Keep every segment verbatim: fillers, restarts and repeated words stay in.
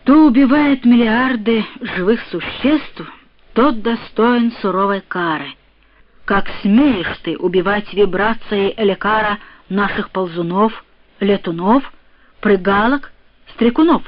Кто убивает миллиарды живых существ, тот достоин суровой кары. Как смеешь ты убивать вибрацией элекара наших ползунов, летунов, прыгалок, стрекунов?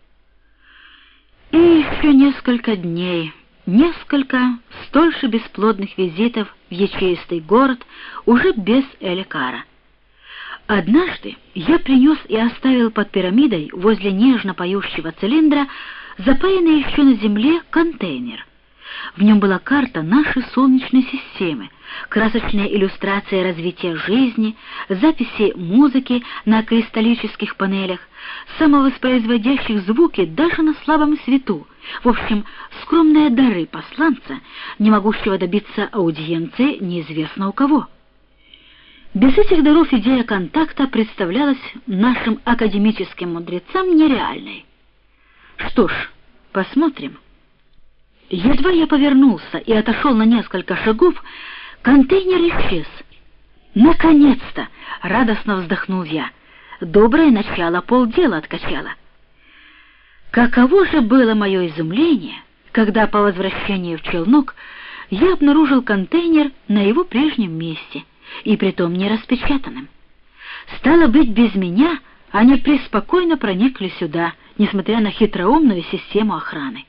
И еще несколько дней, несколько столь же бесплодных визитов в ячеистый город уже без элекара. Однажды я принес и оставил под пирамидой возле нежно поющего цилиндра запаянный еще на земле контейнер. В нем была карта нашей Солнечной системы, красочная иллюстрация развития жизни, записи музыки на кристаллических панелях, самовоспроизводящих звуки даже на слабом свету, в общем, скромные дары посланца, не могущего добиться аудиенции неизвестно у кого. Без этих даров идея контакта представлялась нашим академическим мудрецам нереальной. Что ж, посмотрим. Едва я повернулся и отошел на несколько шагов, контейнер исчез. «Наконец-то!» — радостно вздохнул я. Доброе начало полдела откачало. Каково же было мое изумление, когда по возвращении в челнок я обнаружил контейнер на его прежнем месте, и притом не распечатанным. Стало быть, без меня они преспокойно проникли сюда, несмотря на хитроумную систему охраны.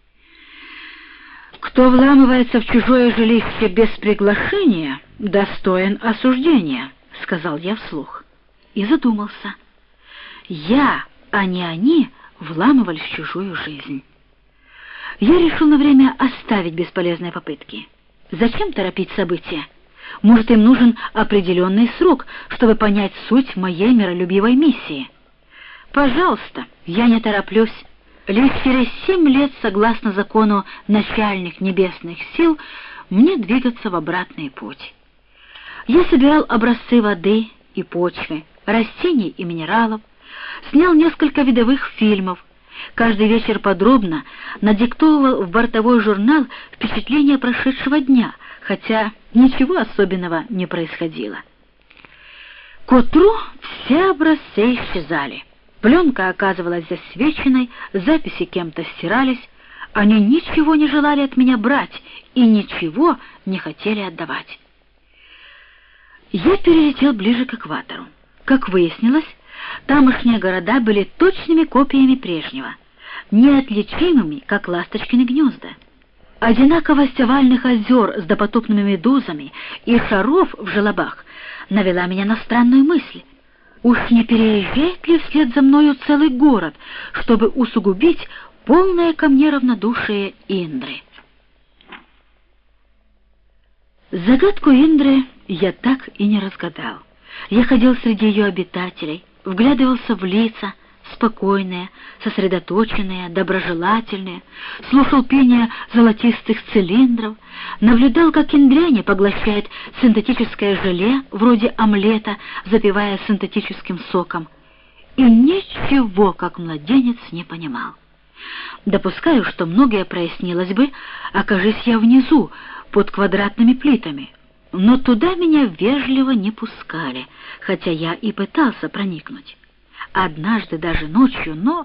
Кто вламывается в чужое жилище без приглашения, достоин осуждения, — сказал я вслух. И задумался. Я, а не они, вламывались в чужую жизнь. Я решил на время оставить бесполезные попытки. Зачем торопить события? Может, им нужен определенный срок, чтобы понять суть моей миролюбивой миссии. Пожалуйста, я не тороплюсь. Лишь через семь лет, согласно закону начальных небесных сил, мне двигаться в обратный путь. Я собирал образцы воды и почвы, растений и минералов, снял несколько видовых фильмов, каждый вечер подробно надиктовывал в бортовой журнал впечатления прошедшего дня, хотя ничего особенного не происходило. К утру все образцы исчезали. Пленка оказывалась засвеченной, записи кем-то стирались, они ничего не желали от меня брать и ничего не хотели отдавать. Я перелетел ближе к экватору. Как выяснилось, тамошние города были точными копиями прежнего, неотличимыми, как ласточкины гнезда. Одинаковость овальных озер с допотопными медузами и шаров в желобах навела меня на странную мысль. Уж не переезжает ли вслед за мною целый город, чтобы усугубить полное ко мне равнодушие Индры? Загадку Индры я так и не разгадал. Я ходил среди ее обитателей, вглядывался в лица, спокойные, сосредоточенные, доброжелательные, слушал пение золотистых цилиндров, наблюдал, как индряне поглощает синтетическое желе, вроде омлета, запивая синтетическим соком, и ничего, как младенец, не понимал. Допускаю, что многое прояснилось бы, окажись я внизу, под квадратными плитами, но туда меня вежливо не пускали, хотя я и пытался проникнуть. Однажды даже ночью, но...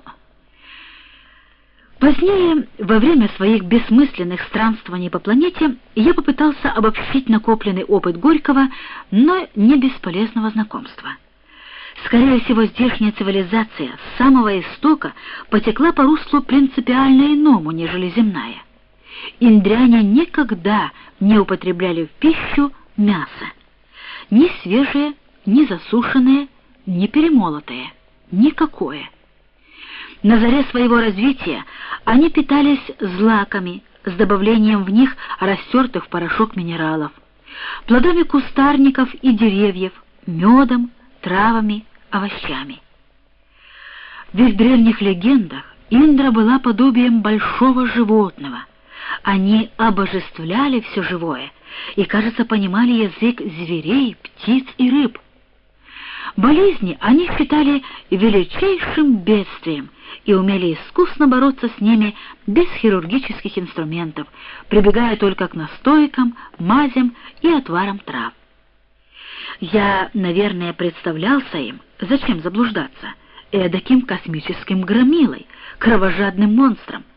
Позднее, во время своих бессмысленных странствований по планете, я попытался обобщить накопленный опыт Горького, но не бесполезного знакомства. Скорее всего, здешняя цивилизация с самого истока потекла по руслу принципиально иному, нежели земная. Индряне никогда не употребляли в пищу мясо. Ни свежее, ни засушенное, ни перемолотое. Никакое. На заре своего развития они питались злаками с добавлением в них растертых в порошок минералов, плодами кустарников и деревьев, медом, травами, овощами. В их древних легендах Индра была подобием большого животного. Они обожествляли все живое и, кажется, понимали язык зверей, птиц и рыб. Болезни они считали величайшим бедствием и умели искусно бороться с ними без хирургических инструментов, прибегая только к настойкам, мазям и отварам трав. Я, наверное, представлялся им, зачем заблуждаться, эдаким космическим громилой, кровожадным монстром.